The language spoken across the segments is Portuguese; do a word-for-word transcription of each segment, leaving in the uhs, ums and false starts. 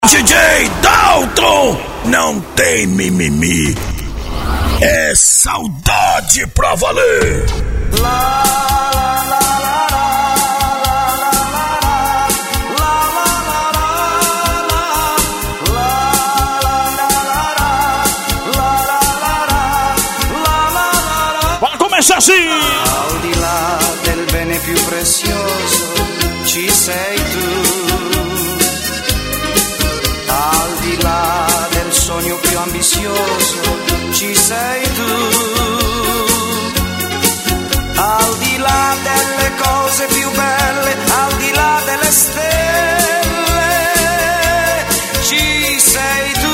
D J Dalton, não tem mimimi, é saudade pra valer. Bora começar assim. Al di là del bene più prezioso ci sei tu. Al di là del sogno più ambizioso ci sei tu. Al di là delle cose più belle, al di là delle stelle ci sei tu.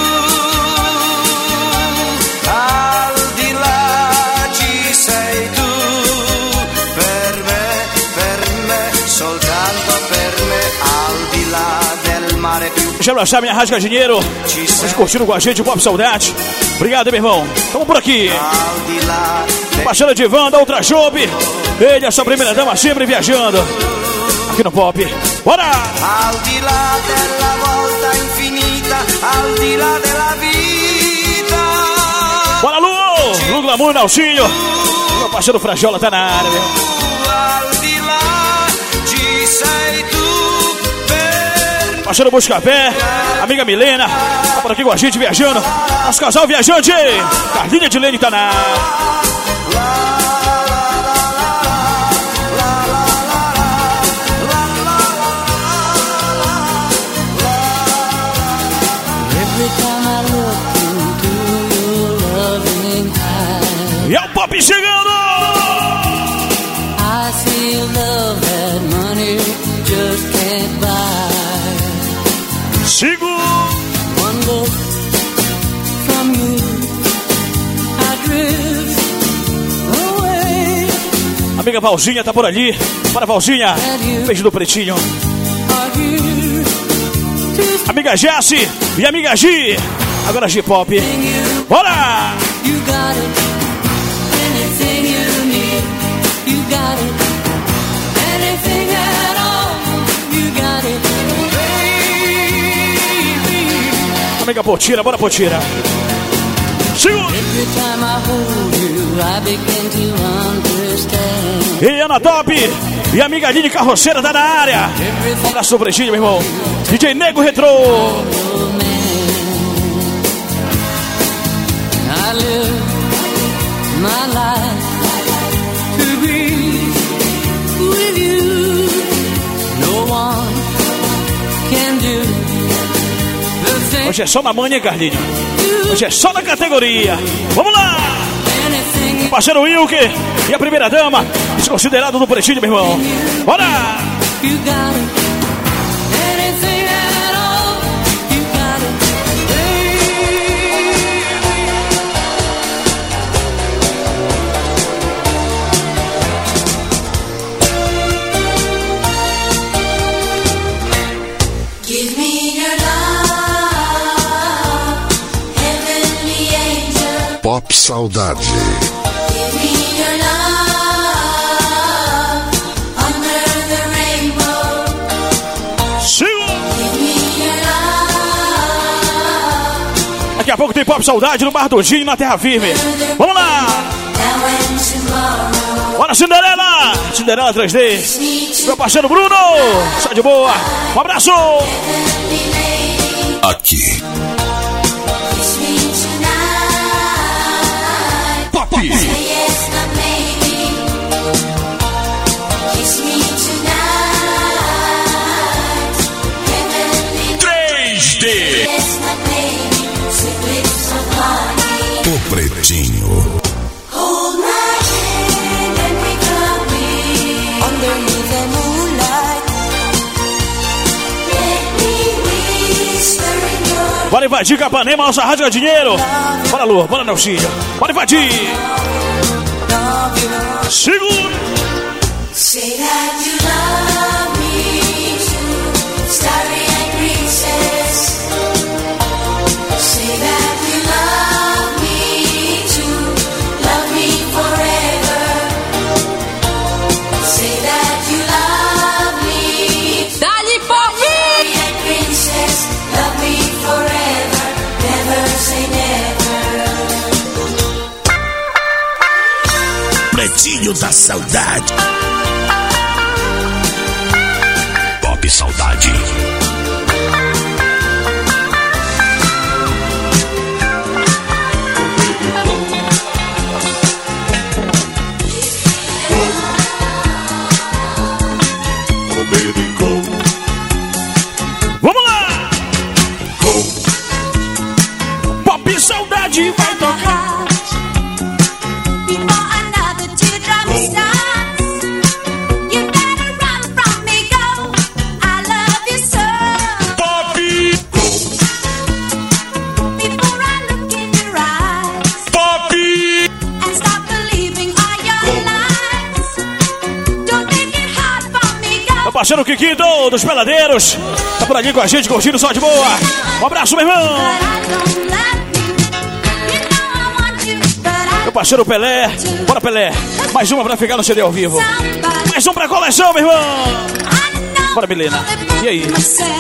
Al di là ci sei tu. Per me, per me, soltanto per me. Al di là del mare più. Deixa eu achar minha rasga dinheiro. Vocês curtindo com a gente, Pop Saudade. Obrigado, meu irmão. Tamo por aqui. Baixando de van da Ultra Job. Ele, a sua primeira dama, sempre viajando. Aqui no Pop. Bora! Al di là della volta infinita, al di là della vita. Bora, Lu! Lu Glamour, Nalcinho. Meu parceiro Frajola tá na área, meu. Al di là ci sei tu. Parceiro Buscapé, amiga Milena, tá por aqui com a gente viajando. Nosso casal viajante, Carlinha de Lene tá na área. E é o Pop chegando! I feel love that money just can't buy. Sigo! One look from you, I drift away. Amiga Valzinha tá por ali. Bora, Valzinha. Beijo do Pretinho. Amiga Jessie e amiga Gi. Agora G Pop. Bora! You got it. Anything you need, you got it. Anything at all, you got it. Baby. Amiga Potira, bora Potira. Segura! Every time I hold you, I begin to understand. E Ana Top e amiga Aline Carroceira tá na área. Um abraço do Pretinho, meu irmão. D J Nego Retrô. I live my life to be with you. No one can do the thing. Hoje é só na manhã, hein, Carlinho? Hoje é só na categoria. Vamos lá! O parceiro Wilker e a primeira dama, desconsiderado do Pretinho, meu irmão. Bora! You got it. Anything at all, you got it. Give me your love, heavenly angel. Pop Saudade. Give me your love, under the rainbow. Sigo! Give me your love. Daqui a pouco tem Pop Saudade no Bar do Gin, na Terra Firme. Vamos lá! Now and tomorrow. Bora, Cinderela! Cinderela três D. Meu parceiro Bruno! Sai de boa! Um abraço! Heavenly lady, Aqui. kiss me tonight. Pop. Say yes, not maybe. Kiss me tonight. Heavenly três D. yes, not maybe. Sweet lips of honey. O Pretinho. Hold my hand and we can be underneath the moonlight. Let me whisper in your Bora invadir Capanema, nossa rádio é dinheiro! Bora, Lu, bora, Nelsinho! Bora invadir! Segura! say that you love me too, starry-eyed princess. Say that you love me too, love me forever. Say that you love me too, Dali, Pop! starry-eyed princess, love me da saudade. Pop Saudade. Vamos lá! Pop Saudade vai tocar. Parceiro Kiki do, dos Peladeiros tá por aqui com a gente, curtindo só de boa. Um abraço, meu irmão. Meu parceiro Pelé. Bora, Pelé. Mais uma pra ficar no C D ao vivo. Mais um pra coleção, meu irmão. Bora, Milena. E aí?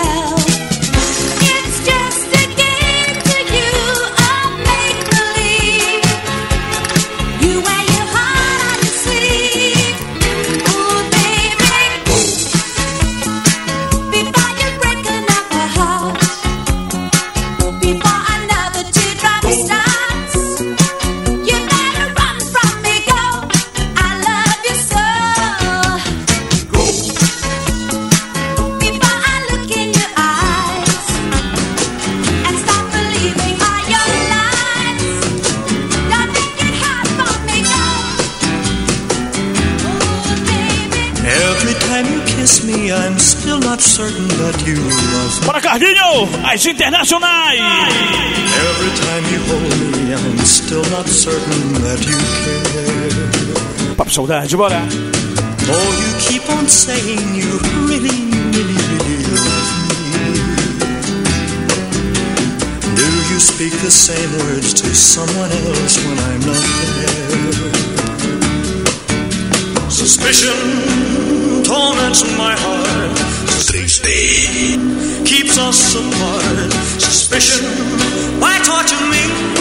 I'm still not certain that you love me. Bora, Cardinho! As internacionais! Every time you hold me, I'm still not certain that you care. Papo Saudade, bora! Oh, you keep on saying you really, really, really love me. Do you speak the same words to someone else when I'm not there? Suspicion torments my heart. três D Keeps us apart. Suspicion, why torture me?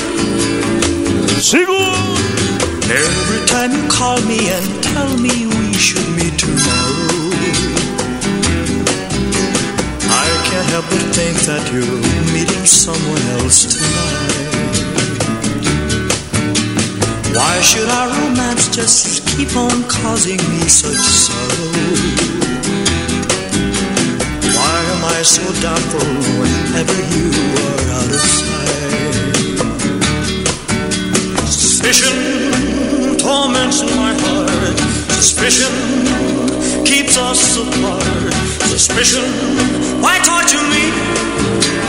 Sigo! Every time you call me and tell me we should meet tomorrow, I can't help but think that you're meeting someone else tonight. Why should our romance just keep on causing me such sorrow? Why am I so doubtful whenever you are out of sight? Suspicion torments my heart. Suspicion keeps us apart. Suspicion, why torture me?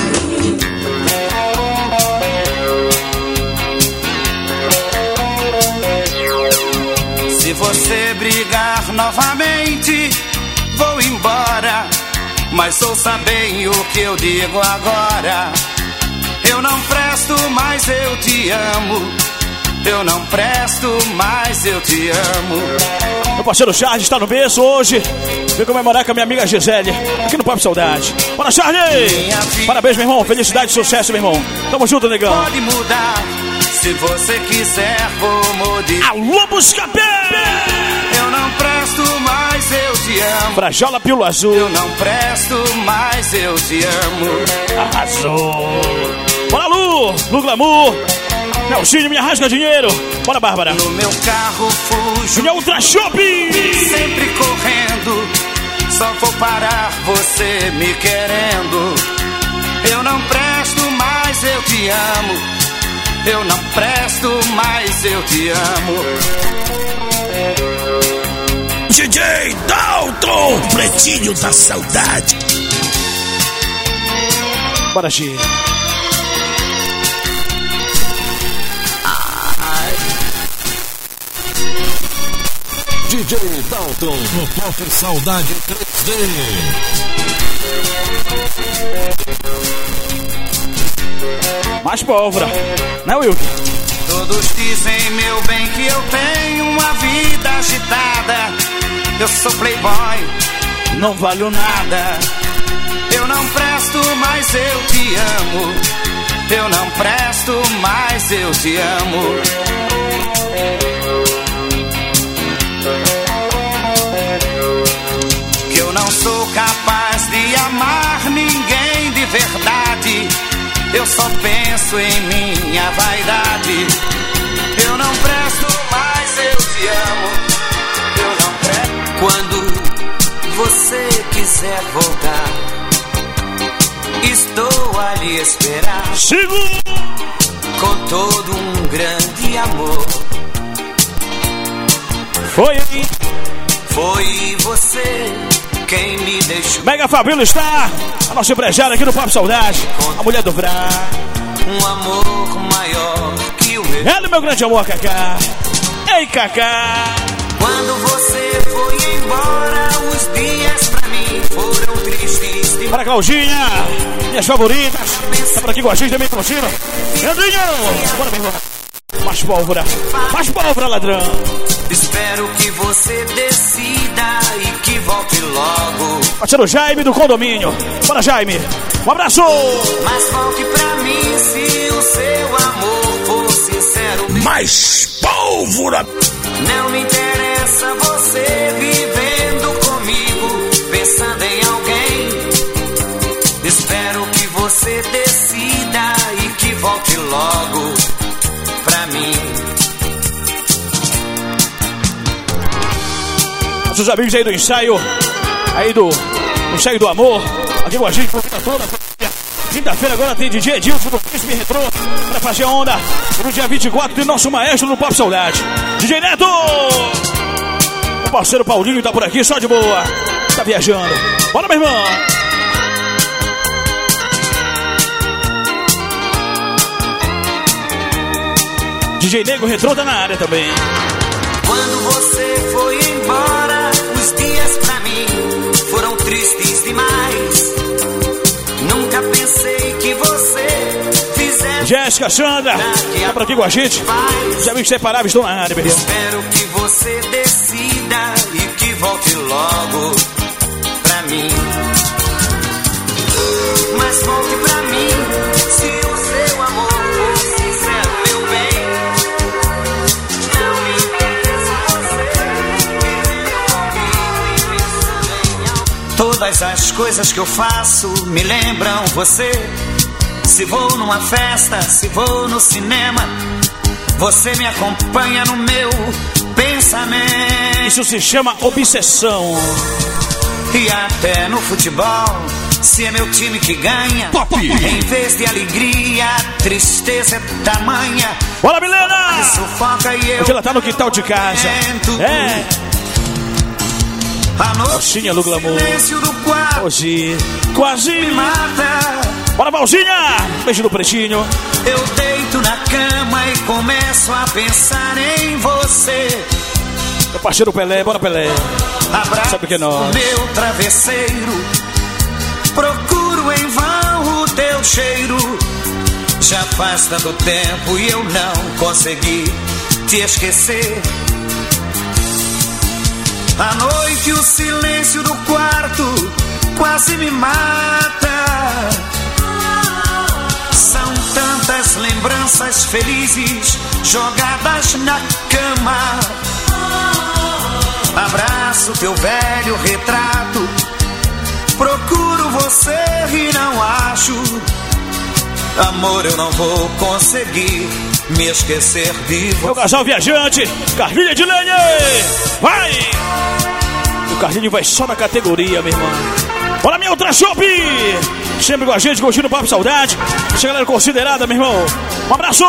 Se você brigar novamente, vou embora. Mas ouça bem o que eu digo agora. Eu não presto, mas eu te amo. Eu não presto, mas eu te amo. Meu parceiro Charles está no berço hoje. Vem comemorar com a minha amiga Gisele, aqui no Pop Saudade. Bora, Charles! Parabéns, meu irmão. Felicidade e sucesso, meu irmão. Tamo junto, negão. Pode mudar, se você quiser, vou mudar. Alô, Buscapé! Eu não presto, mas eu te amo. Frajola Pílula Azul. Eu não presto, mas eu te amo. Arrasou! Bora, Lu! Lu Glamour! Nelsinho, me arrasca dinheiro. Bora, Bárbara. No meu carro fujo. Minha Ultra Shopping. Sempre correndo. Só vou parar você me querendo. Eu não presto, mas eu te amo. Eu não presto, mas eu te amo. D J Dalton, Pretinho da Saudade. Bora, G. D J Dalton no Pop Saudade três D. Mais pólvora, né, Will? Todos dizem, meu bem, que eu tenho uma vida agitada. Eu sou playboy, não valho nada. Eu não presto, mas eu te amo. Eu não presto, mas eu te amo. só penso em minha vaidade. Eu não presto, mas eu te amo. Eu não presto. Quando você quiser voltar, estou a lhe esperar. Sigo com todo um grande amor. Foi aí. Foi você quem me deixou. Mega Fabíola está, a nossa empresária aqui no Papo Saudade, a mulher do Vrá. Um amor maior que o meu. Ela, meu grande amor, Cacá. Ei, Cacá. Quando você foi embora, os dias pra mim foram tristes. Para Claudinha, minhas favoritas. Tá por aqui com a gente também, Claudinha. Leandrinho, bora, meu irmão. Mais pólvora, mais pólvora, ladrão. Espero que você decida e que volte logo. Parceiro Jaime do condomínio. Bora, Jaime. Um abraço. Mas volte pra mim se o seu amor for sincero. Mais pólvora. Não me interessa você vivendo comigo, pensando em alguém. Espero que você decida e que volte logo pra mim. Nossos amigos aí do ensaio, aí do ensaio do amor, aqui com a gente, toda quinta-feira agora tem D J Edilson do Príncipe Retrô pra fazer onda no dia vinte e quatro tem nosso maestro no Papo Saudade, D J Neto. O parceiro Paulinho tá por aqui, só de boa, tá viajando. Bora, meu irmão. D J Nego Retrô tá na área também. Quando você foi embora, os dias pra mim foram tristes demais. Nunca pensei que você fizesse. Jéssica, Sandra, tá por aqui com a gente. Os amigos separáveis estão na área, meu irmão. Espero que você decida e que volte logo pra mim. Mas volte pra mim se o seu amor for sincero, meu bem. Não me interessa você vivendo comigo e pensando em alguém. Todas as coisas que eu faço me lembram você. Se vou numa festa, se vou no cinema, você me acompanha no meu pensamento. Isso se chama obsessão. E até no futebol, se é meu time que ganha, Pop. Em vez de alegria, a tristeza é tamanha. Bora, Milena! Me sufoca e eu Hoje ela tá no quintal de casa. É. A noite, Roxinha no glamour. silêncio do quarto Hoje, quase. me mata. Bora, Valzinha! Beijo no pretinho. Eu deito na cama e começo a pensar em você. Meu parceiro Pelé, bora, Pelé. Abraço Sabe que é nós. meu travesseiro, procuro em vão o teu cheiro. Já faz tanto tempo e eu não consegui te esquecer. À noite o silêncio do quarto quase me mata. São tantas lembranças felizes jogadas na cama. Abraço teu velho retrato, procuro você e não acho. Amor, eu não vou conseguir me esquecer de É o você. casal viajante, Carlinha de Lenha. Vai! O Carlinho vai só na categoria, meu irmão. Bora, minha Ultra Shop! Sempre com a gente, curtindo o Papo Saudade. Essa galera considerada, meu irmão. Um abraço!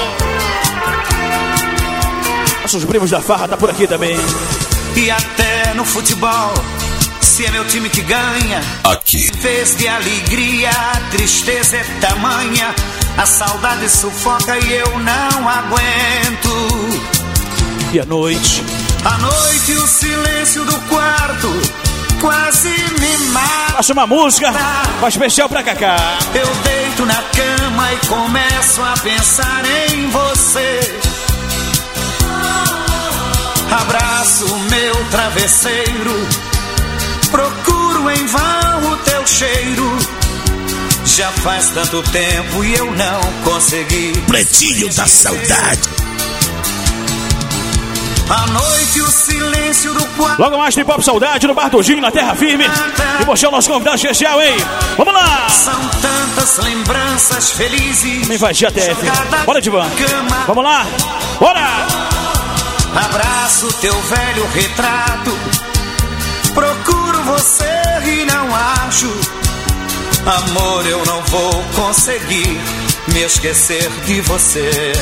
Nossos primos da farra tá por aqui também. E até no futebol, se é meu time que ganha, Aqui. em vez de alegria, a tristeza é tamanha. A saudade sufoca e eu não aguento. E à noite, À noite o silêncio do quarto quase me mata. passa uma música, uma especial pra Cacá. Eu deito na cama e começo a pensar em você. Abraço meu travesseiro, procuro em vão o teu cheiro. Já faz tanto tempo e eu não consegui. Pretinho da saudade. A noite, o silêncio do quarto. Logo mais tem Pop Saudade no Bar do Gin, na Terra Firme. E você é o nosso convidado especial, hein? Vamos lá! São tantas lembranças felizes. Me vai G T F. Bora, Divan. Vamos lá. Bora! Abraço teu velho retrato. Procuro você e não acho. Amor, eu não vou conseguir me esquecer de você.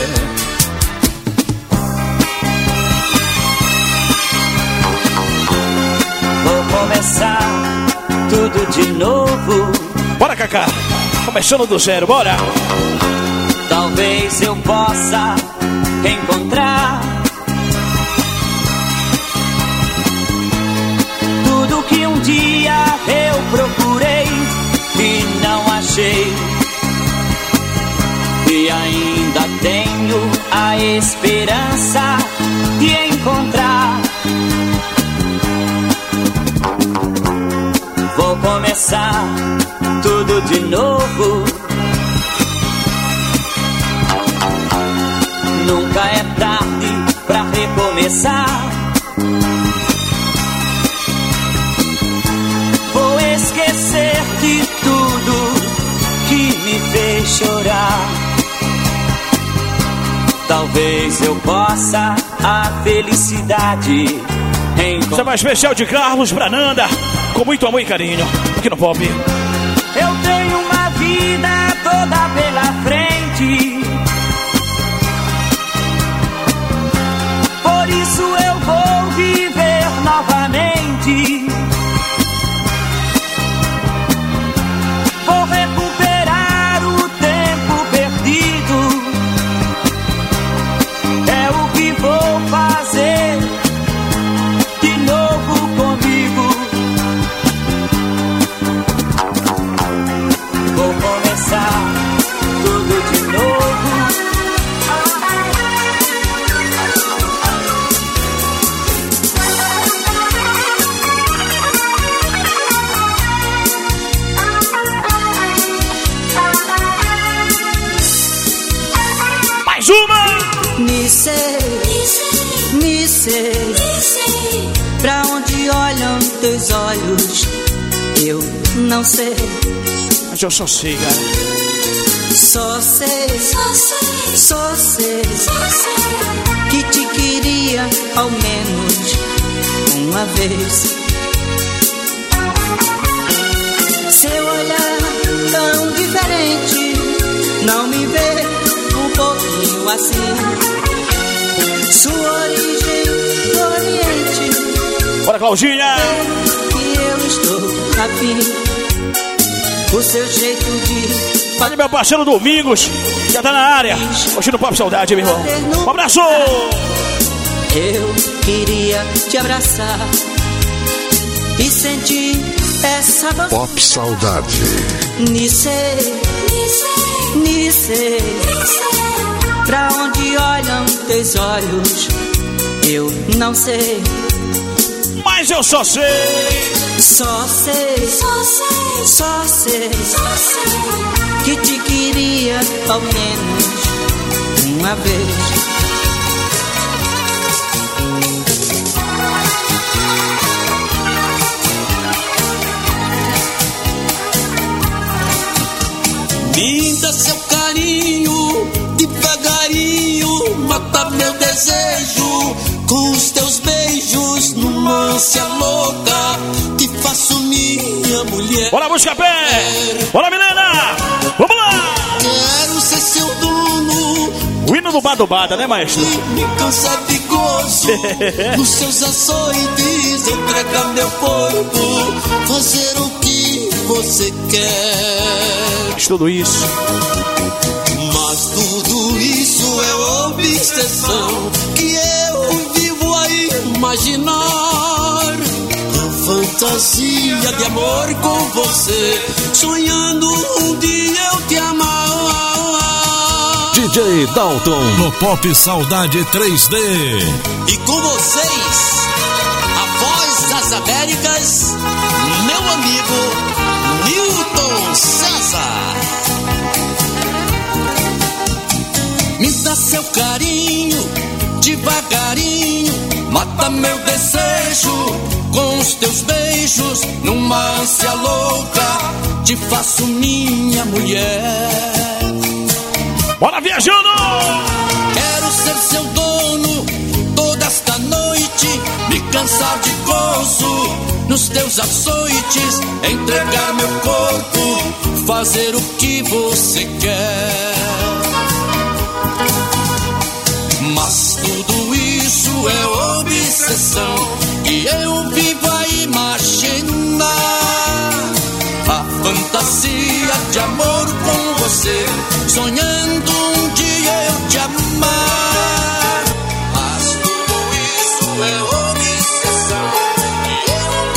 Vou começar tudo de novo. Bora, Cacá. Começando do zero, bora. Talvez eu possa encontrar tudo que um dia eu procurei e não achei. E ainda tenho a esperança de encontrar. Vou começar tudo de novo. Nunca é tarde pra recomeçar. Vou esquecer de tudo que me fez chorar. Talvez eu possa a felicidade encontrar. Isso é mais especial de Carlos pra Nanda, com muito amor e carinho, aqui no Pop. Eu tenho uma vida toda pela frente, por isso eu vou viver novamente. Vou recuperar o tempo perdido. É o que vou fazer de novo comigo. Vou começar tudo de novo. Mais uma! Me sei, me sei, pra onde olham teus olhos, eu não sei. Mas eu só sei, cara. Só sei, só sei, que te queria ao menos uma vez. Seu olhar tão diferente não me vê um pouquinho assim. Sua origem do Oriente. Bora, Claudinha! Que eu estou afim. O seu jeito de. Olha meu parceiro Domingos, já tá na área. Curtindo Pop Saudade, meu irmão. Um abraço! Eu queria te abraçar e sentir essa voz. Pop Saudade. Nice, nice, pra onde olham teus olhos, eu não sei. Mas eu só sei. Só sei, só sei, que te queria ao menos uma vez. Me dá seu carinho, devagarinho, mata meu desejo. Com os teus beijos, numa ânsia louca, te faço minha mulher. Bora, busca pé! Bora, Milena! Vamos lá! Quero ser seu dono. O hino do Badubada, né, maestro? Me cansa de gozo. Nos seus açoites, entregar meu corpo, fazer o que você quer. Tudo isso. Mas tudo isso é obsessão que eu vivo a imaginar. A fantasia de amor com você, sonhando um dia eu te amar. D J Dalton no Pop Saudade três D. E com vocês, a voz das Américas, meu amigo Newton César. Me dá seu carinho, devagarinho, Mata meu desejo com os teus beijos. Numa ânsia louca te faço minha mulher. Bora viajando! Quero ser seu dono toda esta noite, me cansar de gozo nos teus açoites, entregar meu corpo, fazer o que você quer. Mas tudo isso é obsessão e eu vivo a imaginar a fantasia de amor com você, sonhando um dia eu te amar. Mas tudo isso é obsessão e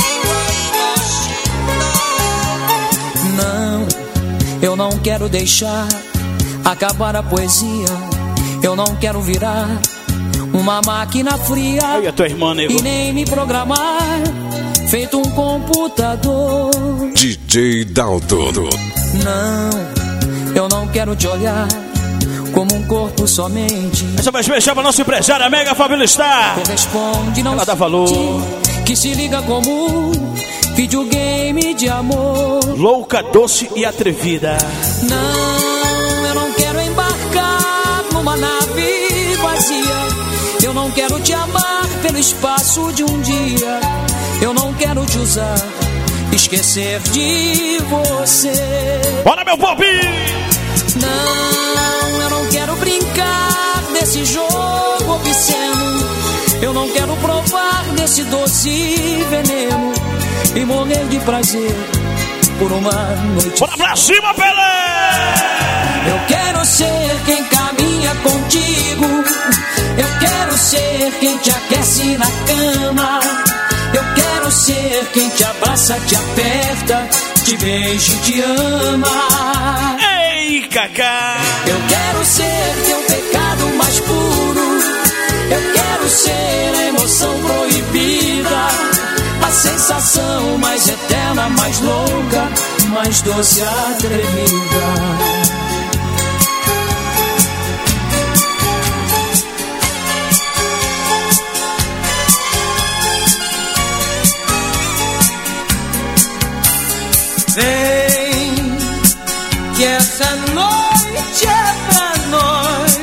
eu vivo a imaginar. Não, eu não quero deixar acabar a poesia. Eu não quero virar uma máquina fria. Aí a tua irmã, nego. E nem me programar feito um computador. D J Dalton. Não, eu não quero te olhar como um corpo somente. Essa vai fechar pra nossa empresária Mega Fabíola Star. Corresponde, não Ela dá valor. Que se liga como videogame de amor. Louca, doce e atrevida. Não, eu não quero embarcar numa nave vazia. Eu não quero te amar pelo espaço de um dia. Eu não quero te usar, esquecer de você. Bora, meu pop! Não, eu não quero brincar desse jogo obsceno. Eu não quero provar desse doce veneno e morrer de prazer por uma noite. Bora pra cima, Pelé! Eu quero ser quem caminha contigo. Eu quero ser quem te aquece na cama. Eu quero ser quem te abraça, te aperta, te beija e te ama. Ei, Cacá! Eu quero ser teu pecado mais puro. Eu quero ser a emoção proibida, a sensação mais eterna, mais louca, mais doce e atrevida. Vem, que essa noite é pra nós,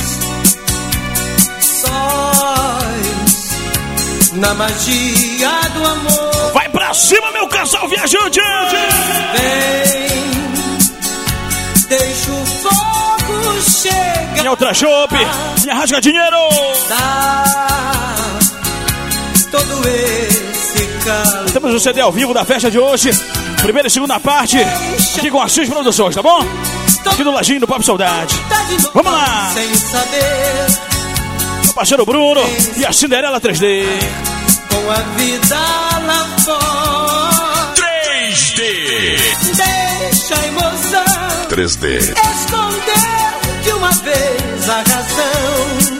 sós, na magia do amor. Vai pra cima, meu casal viajante! Vem, deixa o fogo chegar. Minha outra chope, minha rasga dinheiro! Dá todo esse calor. Temos o C D ao vivo da festa de hoje. Primeira e segunda parte, aqui com a X Produções, tá bom? Aqui no Lajinho do Pop Saudade. Vamos lá! Sem saber, O parceiro Bruno e a Cinderela três D. com a vida lá fora. três D. Deixa a emoção três D. esconder de uma vez a razão.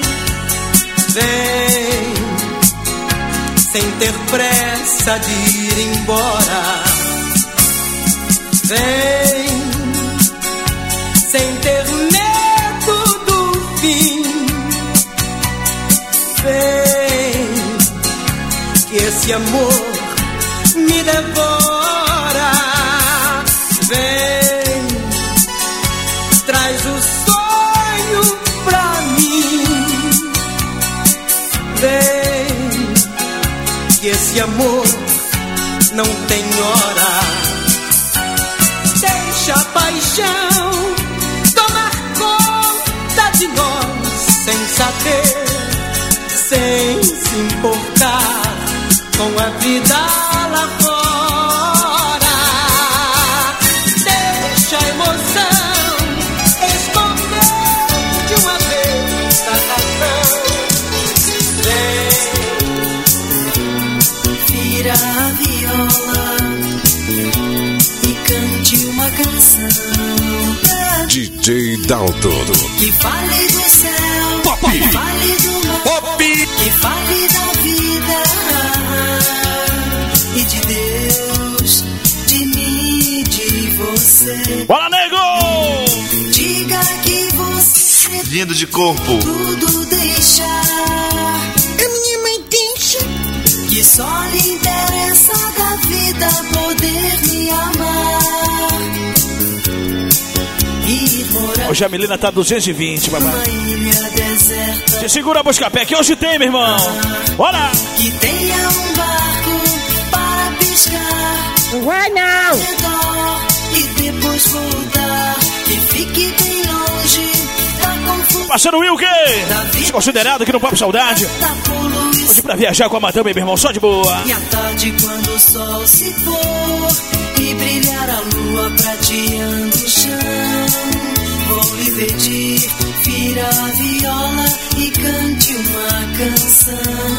Vem, sem ter pressa de ir embora. Vem, sem ter medo do fim. Vem, que esse amor me devora. Vem, traz o sonho pra mim. Vem, que esse amor não tem hora. Deixa a paixão tomar conta de nós, sem saber, sem se importar com a vida lá fora. Deixa a emoção esconder de uma vez a razão. Vem, vira a viola e cante uma canção D J Dalton. que fale do céu, Pop. que fale do mar, Pop. que fale da vida e de Deus, de mim e de você. Bora, nego! Diga que você Lindo de corpo. tudo deixar. A minha mãe tem que só lhe interessa da vida poder me amar. Ir morar Hoje a menina tá duzentos e vinte, papai. numa ilha deserta. Te segura, Buscapé, que hoje tem, meu irmão. Bora! Que tenha um barco para piscar. Não vai não! Redor, e depois voltar. Que fique bem longe da confusão. Parceiro Wilker, desconsiderado aqui no Papo Saudade. Da poluição. Hoje pra viajar com a madame, meu irmão, só de boa. E à tarde quando o sol se pôr e brilhar a lua prateando o chão, vou lhe pedir, vira a viola e cante uma canção.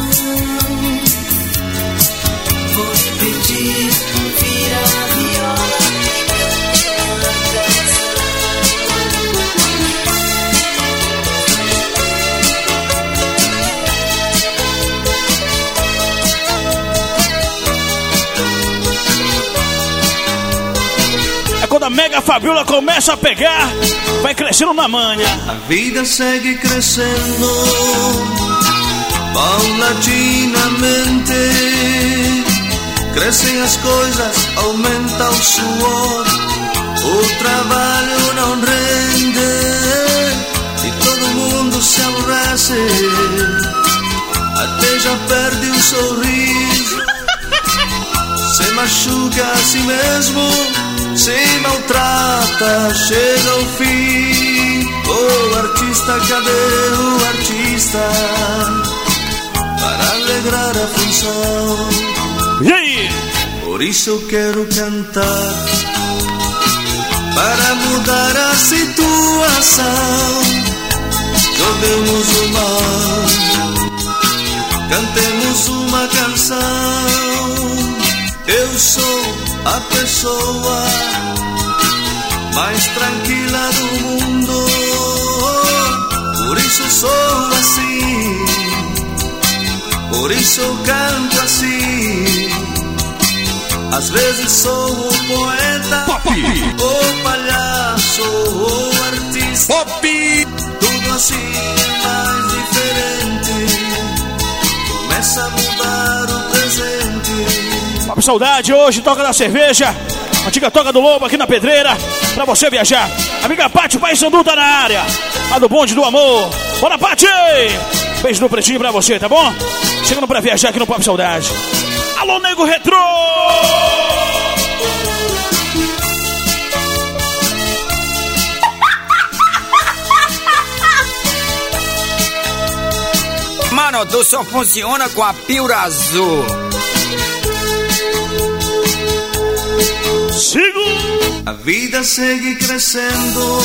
Vou lhe pedir, vira a viola e cante uma canção. Quando a Mega Fabiola começa a pegar, vai crescendo na manha. A vida segue crescendo paulatinamente. Crescem as coisas, aumenta o suor, o trabalho não rende e todo mundo se aborrece, até já perde o sorriso, se machuca a si mesmo, se maltrata, chega ao fim. Oh, artista, cadê o artista para alegrar a função? E aí? Por isso eu quero cantar para mudar a situação. Joguemos o mal, cantemos uma canção. Eu sou a pessoa mais tranquila do mundo, por isso sou assim, por isso eu canto assim. Às vezes sou o poeta, Pop, o palhaço, o artista, Pop, tudo assim é mais diferente. Começa a mudar o presente. Papo Saudade, hoje toca da cerveja. Antiga toca do Lobo aqui na Pedreira, pra você viajar. Amiga Pati, Pai Sandu tá na área, lá do bonde do amor. Bora, Pati! Beijo no pretinho pra você, tá bom? Chegando pra viajar aqui no Papo Saudade. Alô, Nego Retrô! Mano, tu só funciona com a pílula azul. Sigo! A vida segue crescendo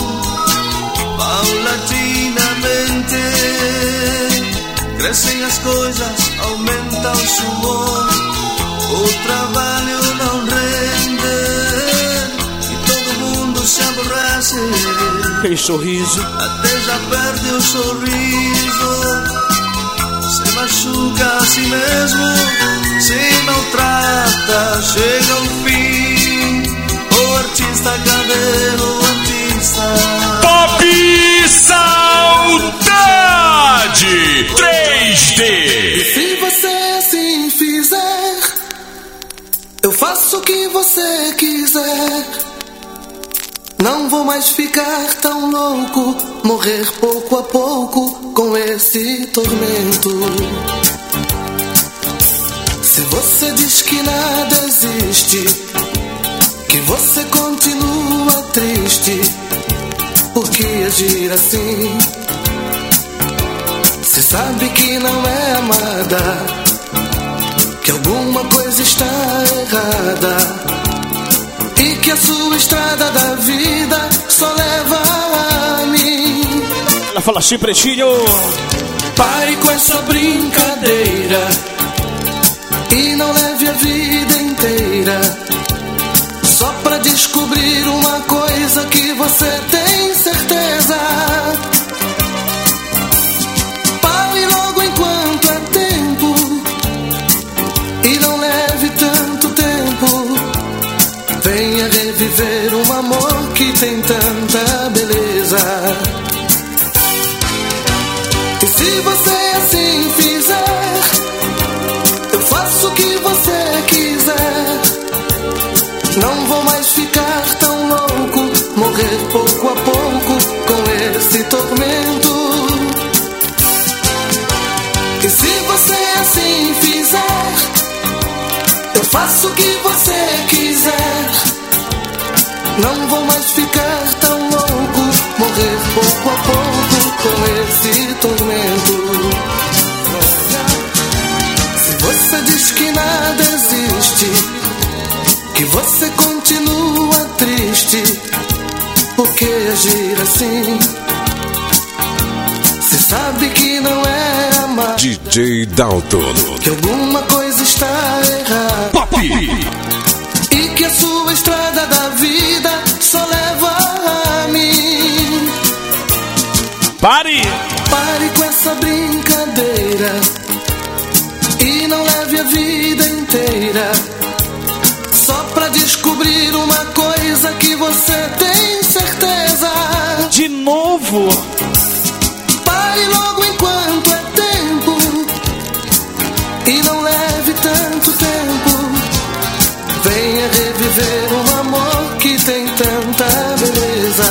paulatinamente. Crescem as coisas, aumenta o suor, o trabalho não rende e todo mundo se aborrece. Que sorriso! Até já perde o sorriso, se machuca a si mesmo, se maltrata, chega ao fim. O artista, cadê o artista? Pop Saudade três D. Se você assim fizer, eu faço o que você quiser. Não vou mais ficar tão louco, morrer pouco a pouco com esse tormento. Se você diz que nada existe, que você continua triste, por que agir assim? Se sabe que não é amada, que alguma coisa está errada, e que a sua estrada da vida só leva a mim. Ela fala assim, pretinho. Pare com essa brincadeira e não leve a vida inteira só pra descobrir uma coisa que você tem certeza. Pare logo enquanto é tempo e não leve tanto tempo. Venha reviver um amor que tem tanta beleza. E se você assim fizer, eu faço o que você quiser. Não vou mais ficar tão louco, morrer pouco a pouco com esse tormento. Se você diz que nada existe, que você continua triste, por que agir assim? Se sabe que não é amar, D J Dalton, que alguma coisa está errada. Pop! E que a sua estrada da vida só leva a mim. Pare! Pare com essa brincadeira e não leve a vida inteira só pra descobrir uma coisa que você tem certeza. De novo! Pare logo enquanto é tempo e não leve tanto tempo. Venha reviver um amor que tem tanta beleza.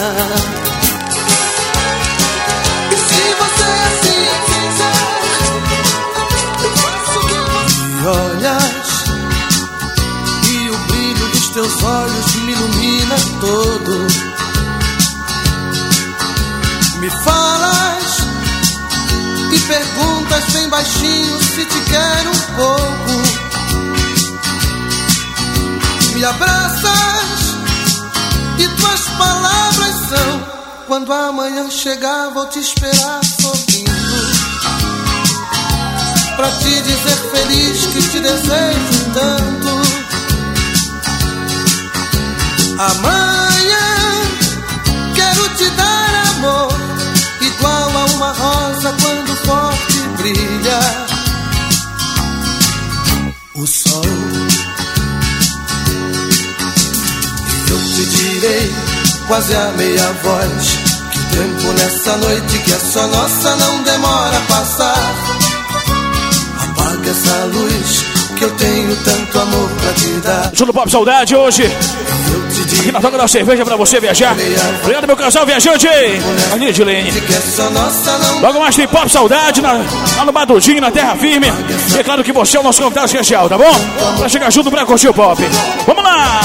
E se você assim fizer, eu faço o que você me olhas e o brilho dos teus olhos me ilumina todo. Me falas e perguntas bem baixinho se te quero um pouco. Me abraças e tuas palavras são: quando amanhã chegar vou te esperar sorrindo, pra te dizer feliz que te desejo tanto. Amanhã quero te dar amor, igual a uma rosa quando forte brilha o sol. Eu te direi, quase a meia voz, que tempo nessa noite que é só nossa não demora a passar. Apaga essa luz que eu tenho tanto amor pra te dar. Show do Pop Saudade hoje. Aqui na Toca da Cerveja pra você viajar. Obrigado, meu casal viajante. A Nina Dilene. Logo mais tem Pop Saudade na, lá no Badudinho, na Terra Firme. E é claro que você é o nosso convidado especial, tá bom? Pra chegar junto pra curtir o pop. Vamos lá!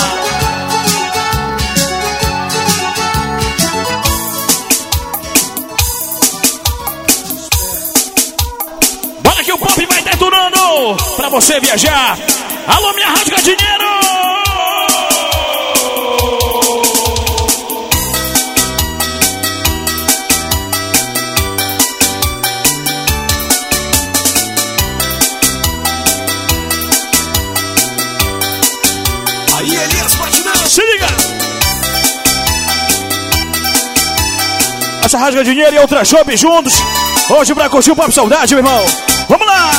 Bora que o pop vai detonando pra você viajar. Alô, minha rasga dinheiro! Aí, Elias Batidão. Se liga! Essa rasga dinheiro e outra shopping juntos. Hoje pra curtir o Pop Saudade, meu irmão. Vamos lá!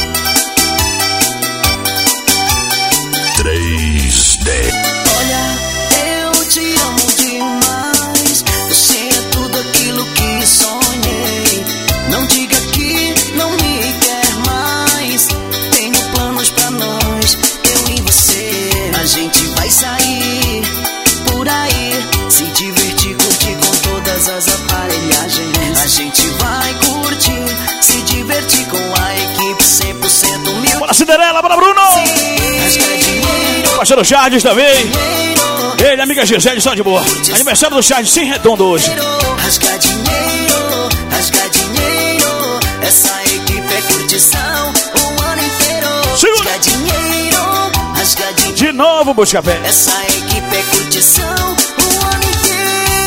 três D. Olha, eu te amo demais. Você é tudo aquilo que sonhei. Não diga que não me quer mais. Tenho planos pra nós, eu e você. A gente vai sair por aí, se divertir, curtir com todas as aparelhagens. A gente vai curtir, se divertir com a equipe cem por cento mil. Bora, Cinderela, bora, Bruno! Parceiro Charles também. Ele, amiga Gisele, só de boa. Aniversário do Charles, sem redondo hoje. Rasga dinheiro, rasga dinheiro. Essa equipe é curtição o ano inteiro. Segura. Rasga dinheiro, rasga dinheiro. De novo, Buscapé. Essa equipe é curtição o ano inteiro.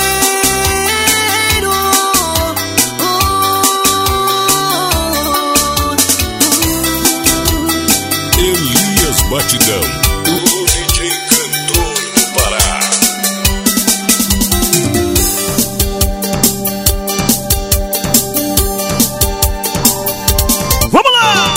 Elias Batidão. O D J cantor do Pará. Vamos lá!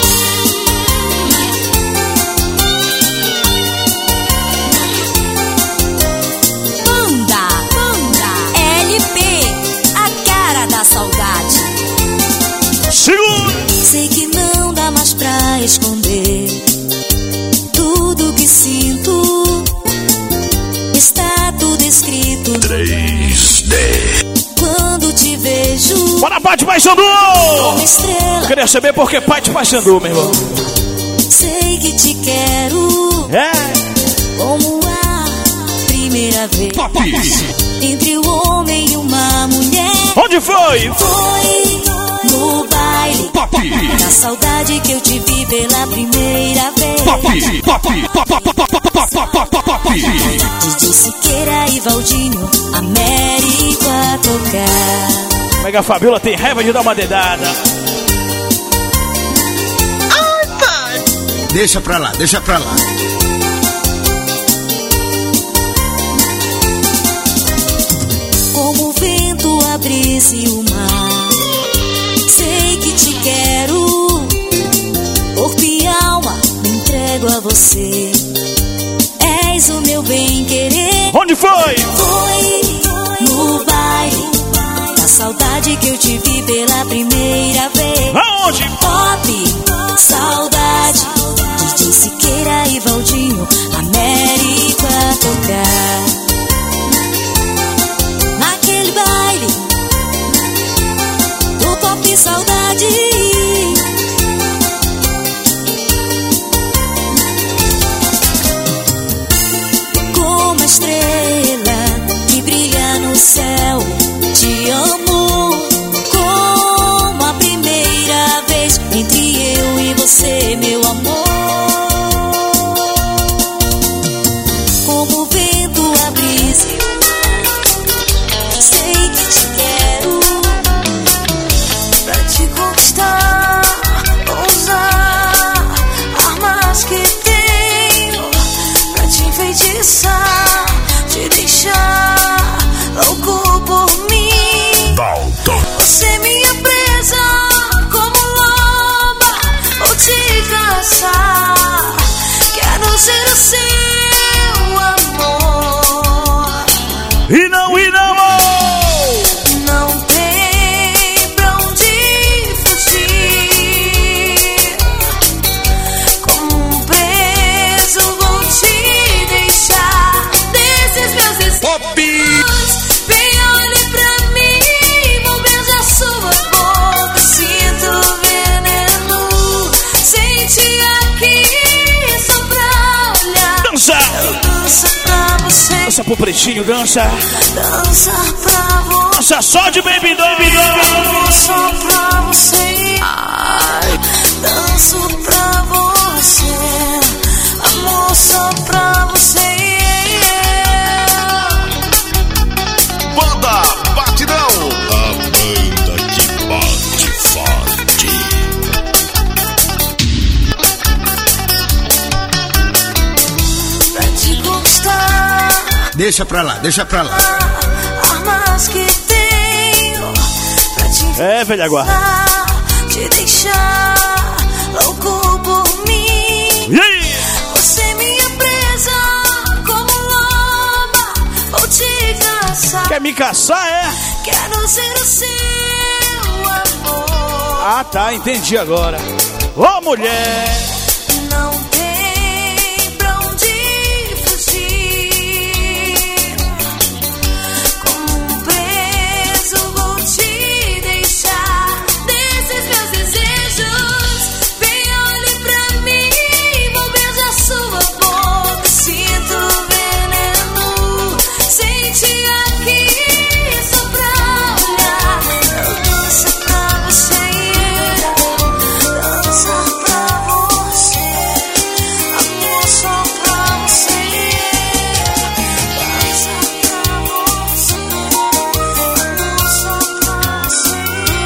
Banda, banda, L P, a cara da saudade. Segura! Sei que não dá mais pra esconder tudo que sinto. Está tudo escrito três D. quando te vejo. Bora, Pati Paysandu! Uma estrela. Eu queria saber por que Pati Paysandu, meu irmão. sei que te quero. É. Como a primeira vez. Pop. Entre o homem e uma mulher. Onde foi? Foi no baile. Pop. Da saudade que eu te vi pela primeira vez. Pop. Pop. Pop. Pop. Pop. D J Siqueira e Valdinho, Américo a tocar. Mega Fabiola tem raiva de dar uma dedada. Deixa pra lá, deixa pra lá. Como o vento, a brisa e o mar. Sei que te quero. Corpo e alma, me entrego a você. És o meu bem-querer. Onde foi? Foi no baile. Da saudade que eu te vi pela primeira vez. Aonde? Pop, saudade. D J Siqueira e Valdinho, Américo a tocar. Naquele baile do Pop Saudade. Como a estrela que brilha no céu, te amo. Como a primeira vez entre eu e você, meu amor. Te deixar louco por mim. Dalton. Você minha presa como loba, vou te caçar. Quero ser o seu amor. E não, e não, não tem pra onde fugir. Como um preso vou te deixar. Desses meus desejos, vem olhe pra mim, vou beijar sua boca. Sinto veneno, sente aqui só pra olhar. Dança! Eu danço pra você. Dança pro pretinho, dança. Dança pra você. Dança só de baby doll. Danço pra você. Ai, danço pra você. Amor só pra você. Banda Batidão. A banda que bate forte. Pra te conquistar. Deixa pra lá, deixa pra lá. Armas que tenho pra te É, velha guarda. te deixar louco por mim. E aí? Você minha presa como loba, vou te caçar. Quer me caçar, é? Quero ser o seu amor. Ah, tá, entendi agora. Ô, mulher! Não tem pra onde fugir. Como um preso vou te deixar. Desses meus desejos, vem olhe pra mim, vou beijar sua boca. Sinto veneno, sente aqui só pra olhar. Eu danço pra você, dança pra você, amor só pra você, dança pra você, amor só pra você,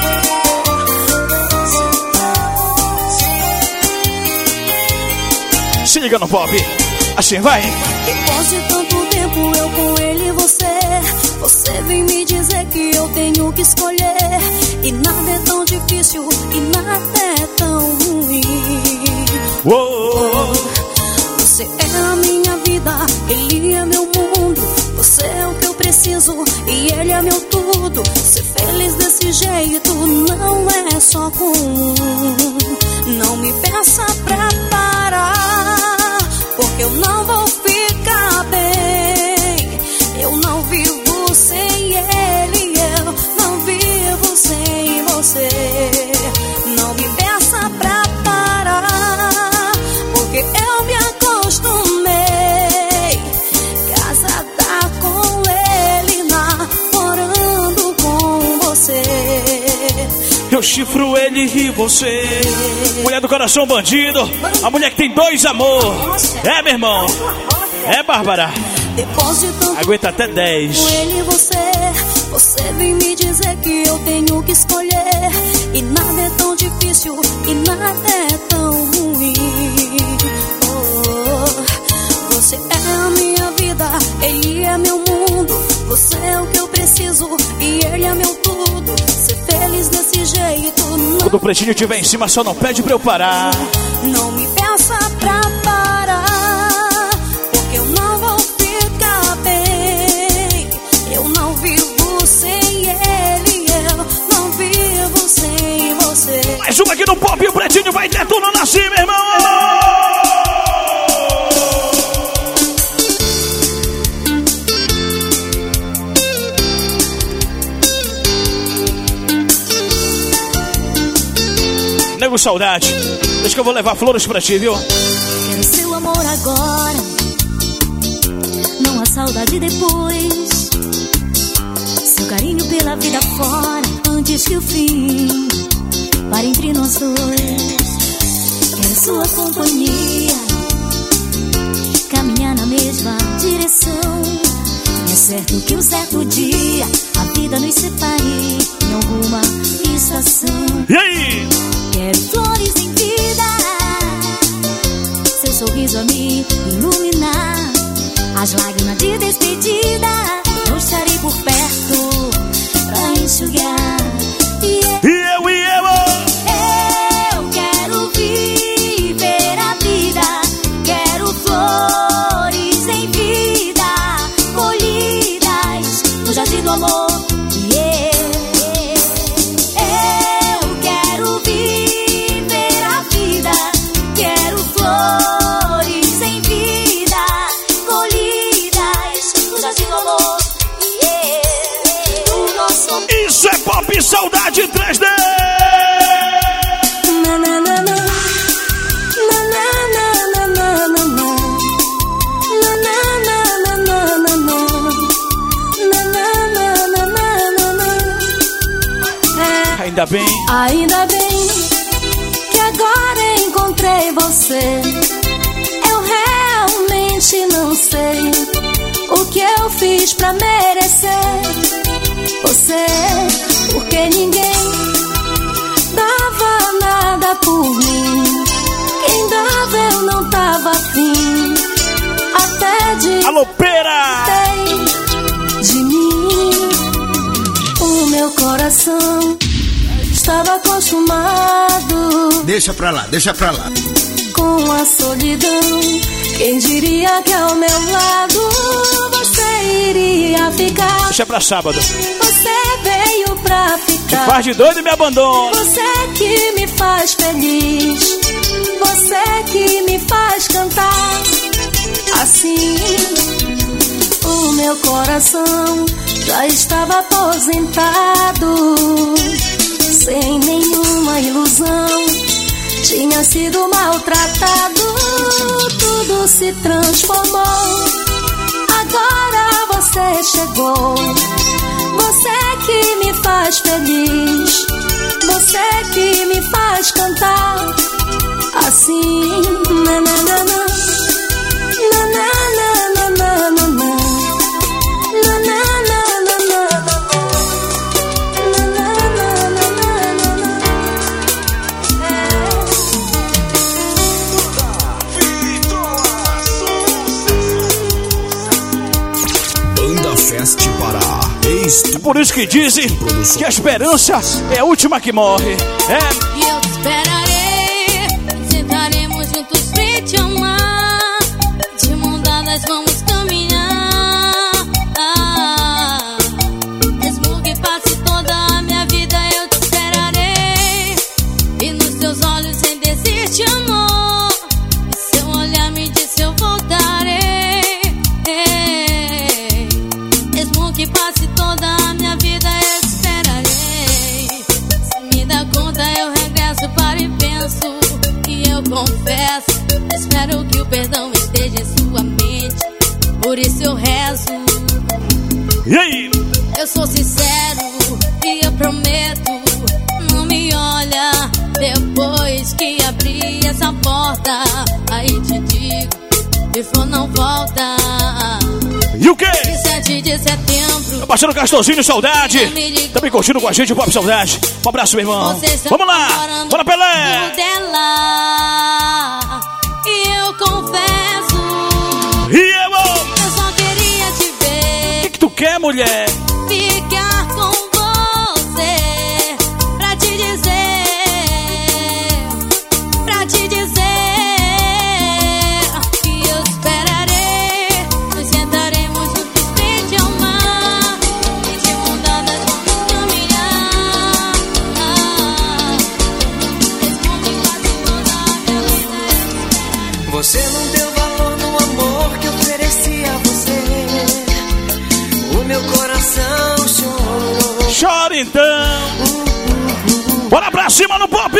dança pra você. Se liga no pop. Assim vai. Depois de tanto tempo eu com ele e você, você vem me dizer que eu tenho que escolher. E nada é tão difícil e nada é tão ruim. Uou. Você é a minha vida, ele é meu mundo. Você é o que eu preciso e ele é meu tudo. Ser feliz desse jeito não é só com um. Não me peça pra parar, porque eu não vou ficar bem. Eu não vivo sem ele, eu não vivo sem você. Não me peça pra parar, eu chifro ele e você. Mulher do coração bandido, a mulher que tem dois amor. É, meu irmão. É, Bárbara. Depois de tanto aguenta até dez. com ele e você, você vem me dizer que eu tenho que escolher. E nada é tão difícil, e nada é tão ruim. Oh, você é a minha vida, ele é meu mundo. Você é o que eu preciso, e ele é meu tudo. Ser feliz desse jeito não... Quando o pretinho estiver em cima, só não pede pra eu parar. Não me peça pra parar, porque eu não vou ficar bem. Eu não vivo sem ele, eu não vivo sem você. Mais uma aqui no Pop e o pretinho vai detonando assim, meu irmão. Nego Saudade, deixa que eu vou levar flores pra ti, viu? Quero seu amor agora, não há saudade depois. Seu carinho pela vida fora, antes que o fim pare entre nós dois. Quero sua companhia, caminhar na mesma direção. É certo que um certo dia a vida nos separe em alguma estação. E aí? Quero flores em vida, seu sorriso a me iluminar. As lágrimas de despedida, eu estarei por perto pra enxugar. E eu, e eu, e eu, eu quero viver a vida. Quero flores em vida, colhidas no jardim do amor. Isso é Pop Saudade três D! Ainda bem, ainda bem que agora encontrei você. Eu realmente não sei o que eu fiz pra merecer você, porque ninguém dava nada por mim. Quem dava eu não tava afim, até de alô, pera! De mim, o meu coração estava acostumado. Deixa pra lá, deixa pra lá. Com a solidão, quem diria que ao meu lado você iria ficar? Deixa pra sábado. Você veio pra ficar. Me faz de doido e me abandona. Você que me faz feliz, você que me faz cantar. Assim, o meu coração já estava aposentado, sem nenhuma ilusão. Tinha sido maltratado, tudo se transformou. Agora você chegou, você que me faz feliz, você que me faz cantar. Assim, na na na na, na na na na na na, na na na na na. Fest Pará. É por isso que dizem que a esperança é a última que morre. É. E eu te esperarei, sentaremos juntos pra te amar. De mão dadas vamos caminhar. Ah, mesmo que passe toda a minha vida, eu te esperarei. E nos teus olhos sem desiste, amor. E seu olhar me disse eu voltarei. Que passe toda a minha vida, eu te esperarei. Se me dá conta, eu regresso para e penso. E eu confesso, espero que o perdão esteja em sua mente. Por isso eu rezo. E aí? Eu sou sincero e eu prometo, não me gosta, aí te digo, se for não volta. E o quê? sete de setembro. Tá baixando o Castorzinho, saudade. Também curtindo com a gente o Pop Saudade. Um abraço, meu irmão. Vamos lá, bora Pelé. Dela, e eu confesso, e eu, eu só queria te ver. O que, que tu quer, mulher? Ficar com você, pra te dizer, pra te dizer que eu esperarei. Nos sentaremos juntos frente ao mar, e de ondadas vamos caminhar. Responde quase toda a beleza. Você não deu valor no amor que ofereci a você. O meu coração chorou. Chora então. Bora pra cima no pop.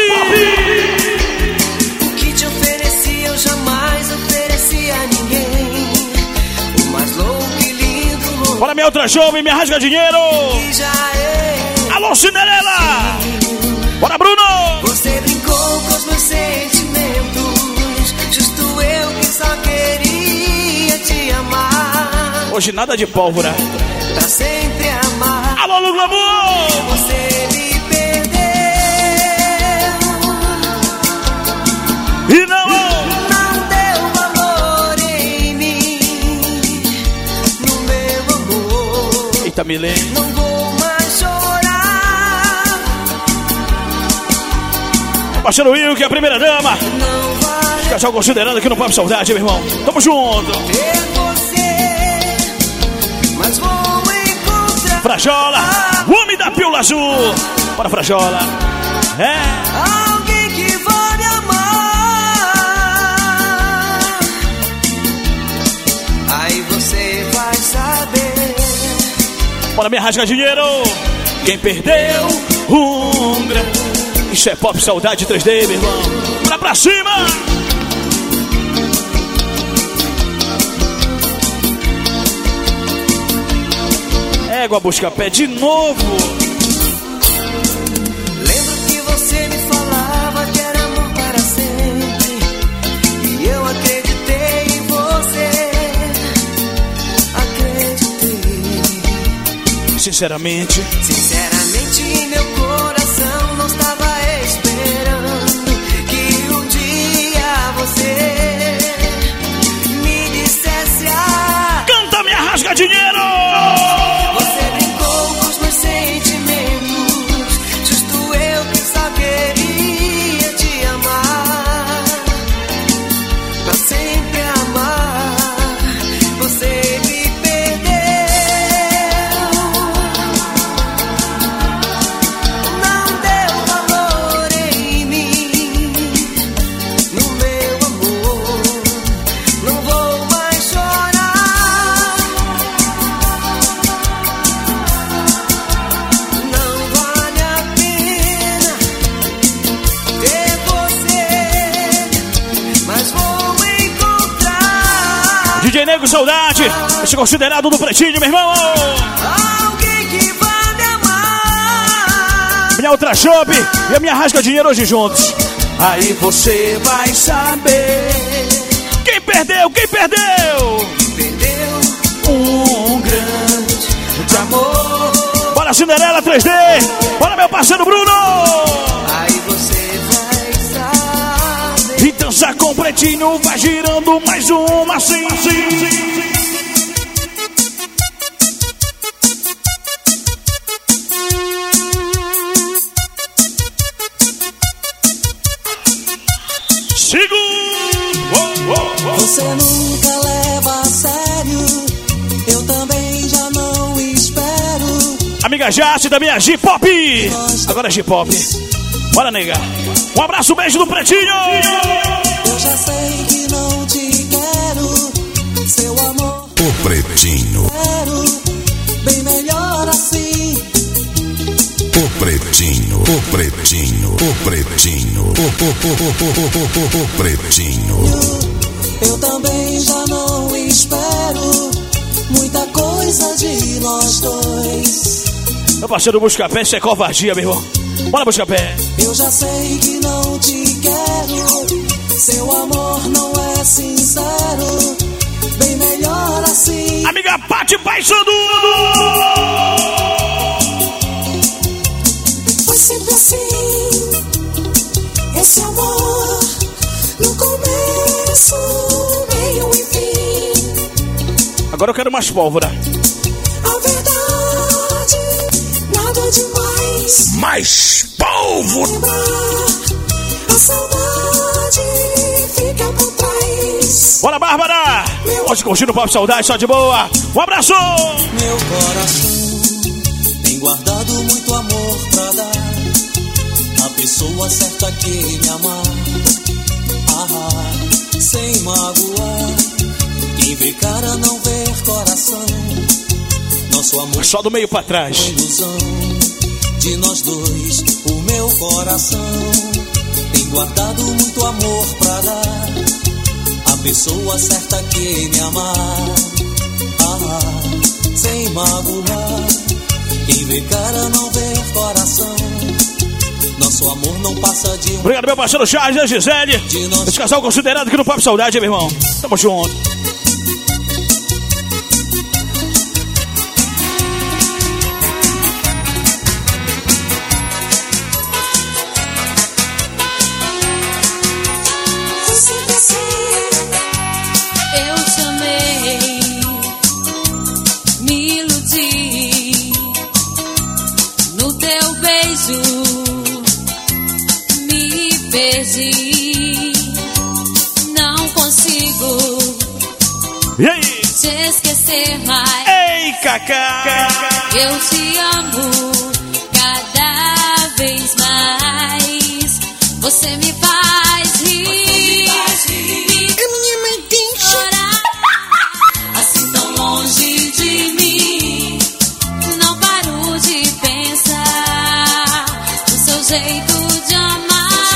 O que te ofereci eu jamais ofereci a ninguém. O mais louco e lindo. Bora minha outra jovem, me rasga dinheiro. Que já é. Alô, Cinderela. Bora, Bruno. Você brincou com os meus sentimentos. Justo eu que só queria te amar. Hoje nada de pólvora. Pra sempre amar. Alô, Lu Glamour. Você me perdeu. E não, não deu valor em mim. No meu amor. Eita, Milene. Não vou mais chorar. Baixando o Will, que é a primeira dama. Não vale. Casal considerando aqui no Pop Saudade, meu irmão. Tamo junto. Ter você, mas vou encontrar. Frajola, o homem da pílula azul. Bora, Frajola. É. Alguém que vai me amar. Aí você vai saber. Bora, me rasga dinheiro. Quem perdeu um grande. Isso é Pop Saudade três D, meu irmão. Bora pra cima. Égua, busca pé de novo. Lembro que você me falava que era amor para sempre. E eu acreditei em você. Acreditei. Sinceramente. Sinceramente, meu coração não estava esperando que um dia você me dissesse ah. Canta, me rasga dinheiro. D J Nego, saudade. Esse considerado do Pretinho, meu irmão. Alguém que vai me amar. Minha outra chope e a minha rasga dinheiro hoje juntos. Aí você vai saber. Quem perdeu? Quem perdeu? Perdeu um grande amor. Bora, Cinderela três D. Bora, meu parceiro Bruno. Aí você vai saber. E dança com o Pretinho, vai girando mais uma assim, assim, assim. Você nunca leva a sério, eu também já não espero. Amiga Jace da minha G-Pop. Agora é G-Pop. Bora, nega. Um abraço, um beijo do Pretinho. Eu já sei que não te quero, seu amor. O Pretinho. Quero, bem melhor assim. O Pretinho, o Pretinho, o Pretinho, o, o, o, o, o, o, o Pretinho. Eu também já não espero muita coisa de nós dois. Meu parceiro Buscapé, isso é covardia, meu irmão. Bora, Buscapé. Eu já sei que não te quero, Seu amor não é sincero, bem melhor assim. Amiga Pati Paixão. Foi sempre assim, esse amor, no começo, meio e fim. Agora eu quero mais pólvora. A verdade, nada demais. Mais pólvora. A saudade fica por trás. Bora, Bárbara! Hoje curtindo o Papo Saudade, só de boa. Um abraço! Meu coração tem guardado muito amor pra dar. A pessoa certa que me amar, ah, sem magoar. Quem vê cara não vê coração. Nosso amor só do meio pra trás. Ilusão de nós dois, o meu coração tem guardado muito amor pra dar. A pessoa certa que me amar, ah, sem magoar. Quem vê cara não vê coração. Nosso amor não passa de um... Obrigado, meu parceiro Charles e a Gisele. Esse casal considerado aqui no Papo Saudade, meu irmão. Tamo junto. Não consigo e aí? te esquecer mais. Ei, Cacá! Eu te amo cada vez mais. Você me faz rir, me faz chorar. Assim tão longe de mim, não paro de pensar no seu jeito de amar.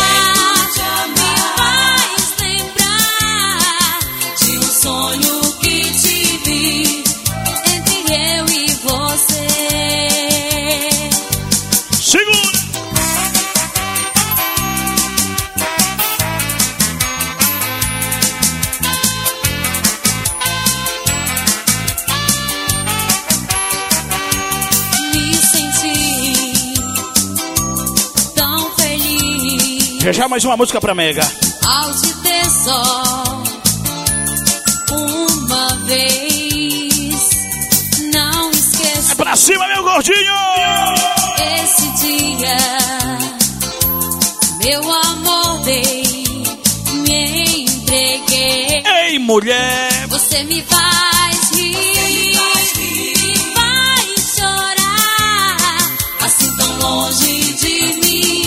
Já já mais uma música pra Mega. Ao te ter só uma vez, não esqueça. É pra cima, meu gordinho! Esse dia, meu amor, dei, me entreguei. Ei, mulher! Você me faz rir, me faz chorar. Assim tão longe de mim,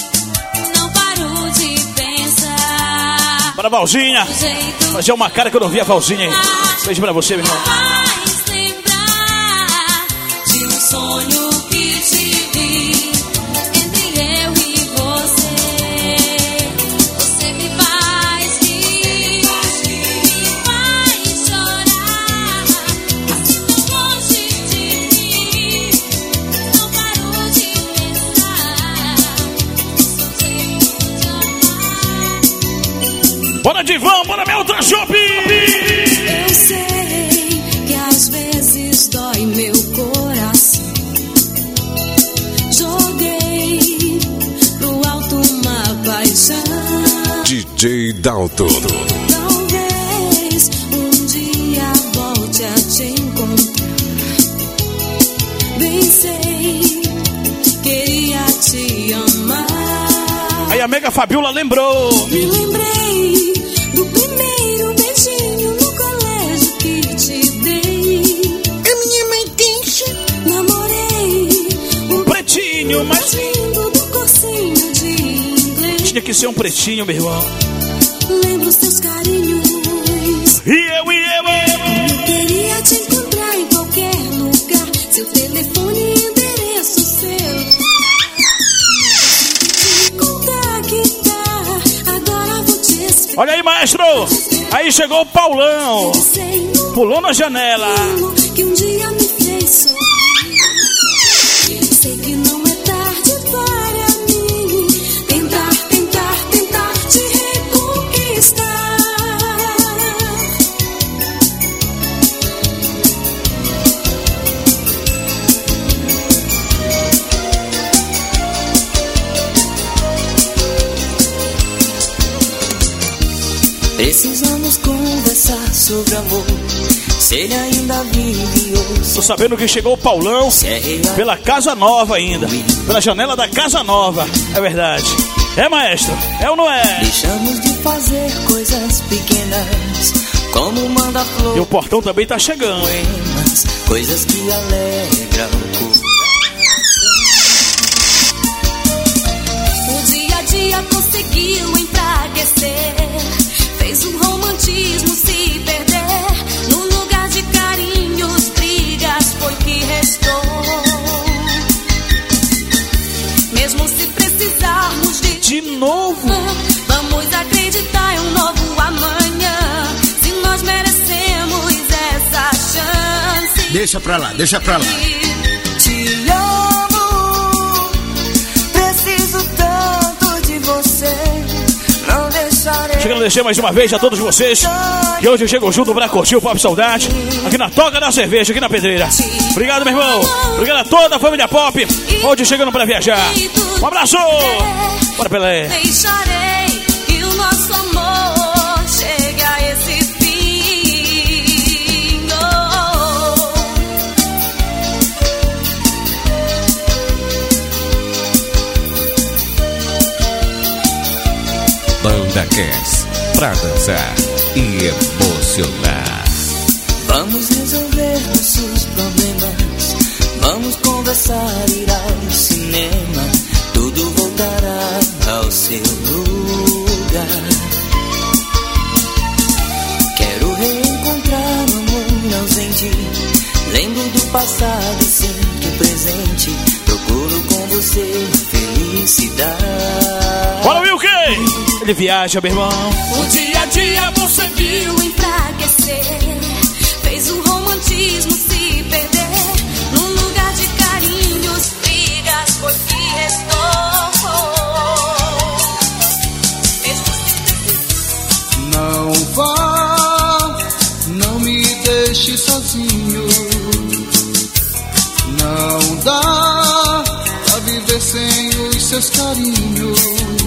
para a Valzinha, fazer uma cara que eu não vi a Valzinha, hein? Beijo pra você, meu irmão. Faz lembrar de um sonho que tive entre eu e você. Você me faz rir, me faz chorar. Assim tão longe de mim, não paro de pensar no seu jeito de amar. Bora, Divão, bora, meu outra shopping! Eu sei que às vezes dói meu coração. Joguei pro alto uma paixão. D J Dalton. Talvez um dia volte a te encontrar. Bem sei, queria te amar. Aí a Mega Fabiola lembrou. Me lembrei do primeiro beijinho no colégio que te dei. A minha mãe deixa. Namorei um pretinho mais lindo do cursinho de inglês. Tinha que ser um pretinho, meu irmão. Lembro os teus carinhos. E eu, e eu, eu. Eu queria te encontrar em qualquer lugar. Seu telefone e endereço seu. Olha aí, maestro! Aí chegou o Paulão. Pulou na janela. Que um dia me fez sorrir. Sei que não é tarde para mim tentar, tentar, tentar te reconquistar. Precisamos conversar sobre amor. Se ele ainda vive ou Tô sabendo que chegou o Paulão pela Casa Nova ainda. Pela janela da Casa Nova. É verdade. É, maestro? É ou não é? Deixamos de fazer coisas pequenas, como manda flor. E o portão também tá chegando. Poemas, coisas que alegram o coração. O dia a dia conseguiu enfraquecer, fez o romantismo se perder. No lugar de carinhos, brigas foi que restou. Mesmo se precisarmos de De novo? vamos acreditar em um novo amanhã. Se nós merecemos essa chance. Deixa pra lá, deixa pra lá. Te amo, preciso tanto de você. Não deixarei. Chegando a deixar mais uma vez a todos vocês que hoje chegam junto pra curtir o Pop Saudade aqui na Toca da Cerveja, aqui na Pedreira. Obrigado, meu irmão. Obrigado a toda a família Pop. Hoje chegando pra viajar. Um abraço. Bora, Pelé. Deixarei que o nosso amor chegue a esse fim. Oh, Banda Cass, pra dançar e emocionar. Vamos resolver nossos problemas, vamos conversar, ir ao cinema. Tudo voltará ao seu lugar. Quero reencontrar o amor ausente. Lembro do passado e sinto o presente. Procuro com você felicidade. Bora, Wilke! Ele viaja, meu irmão. o dia a dia você viu enfraquecer, fez o romantismo se perder. No lugar de carinhos, brigas foi que restou. Não vá, não me deixe sozinho. Não dá pra viver sem os seus carinhos.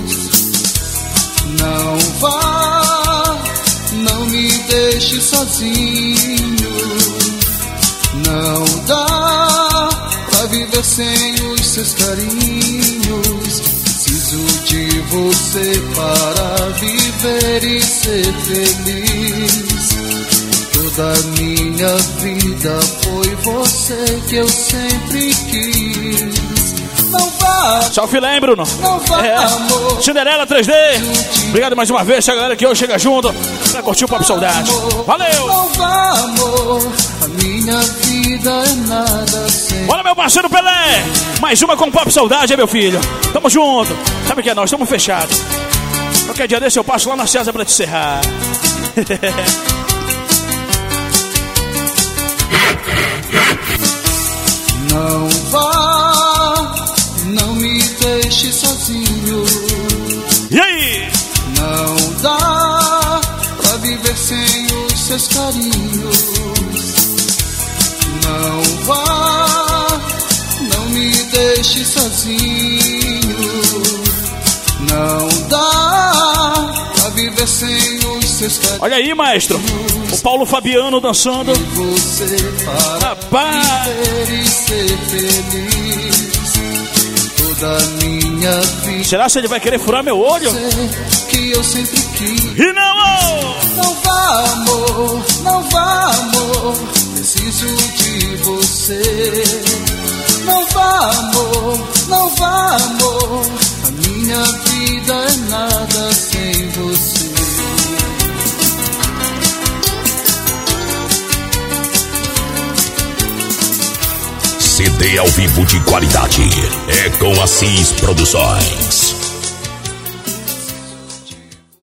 Não vá, não me deixe sozinho. Não dá pra viver sem os seus carinhos. Preciso de você para viver e ser feliz. Toda a minha vida foi você que eu sempre quis. Não vá. Tchau, filé, hein, Bruno? Não vá, é. amor. Cinderela três D. Obrigado mais uma vez, a galera que hoje chega junto pra curtir o Pop Saudade. Valeu! Não vá, amor. A minha vida é nada sem. Bora, meu parceiro Pelé! Mais uma com o Pop Saudade, é meu filho. Tamo junto. Sabe o que é nós? Tamo fechados. Qualquer dia desse eu passo lá na César pra te encerrar. Não vá, não me deixe sozinho. E aí? Não dá pra viver sem os seus carinhos. Não vá, não me deixe sozinho. Não dá pra viver sem os seus carinhos. Olha aí, maestro. O Paulo Fabiano dançando. Você para Rapaz. viver e ser feliz. Toda a minha vida. Será que ele vai querer furar meu olho? Que eu sempre quis. E não! Não vá, amor, não vá, amor. Preciso de você. Não vá, amor, não vá, amor. A minha vida é nada sem você. C D ao vivo de qualidade é com Assis Produções.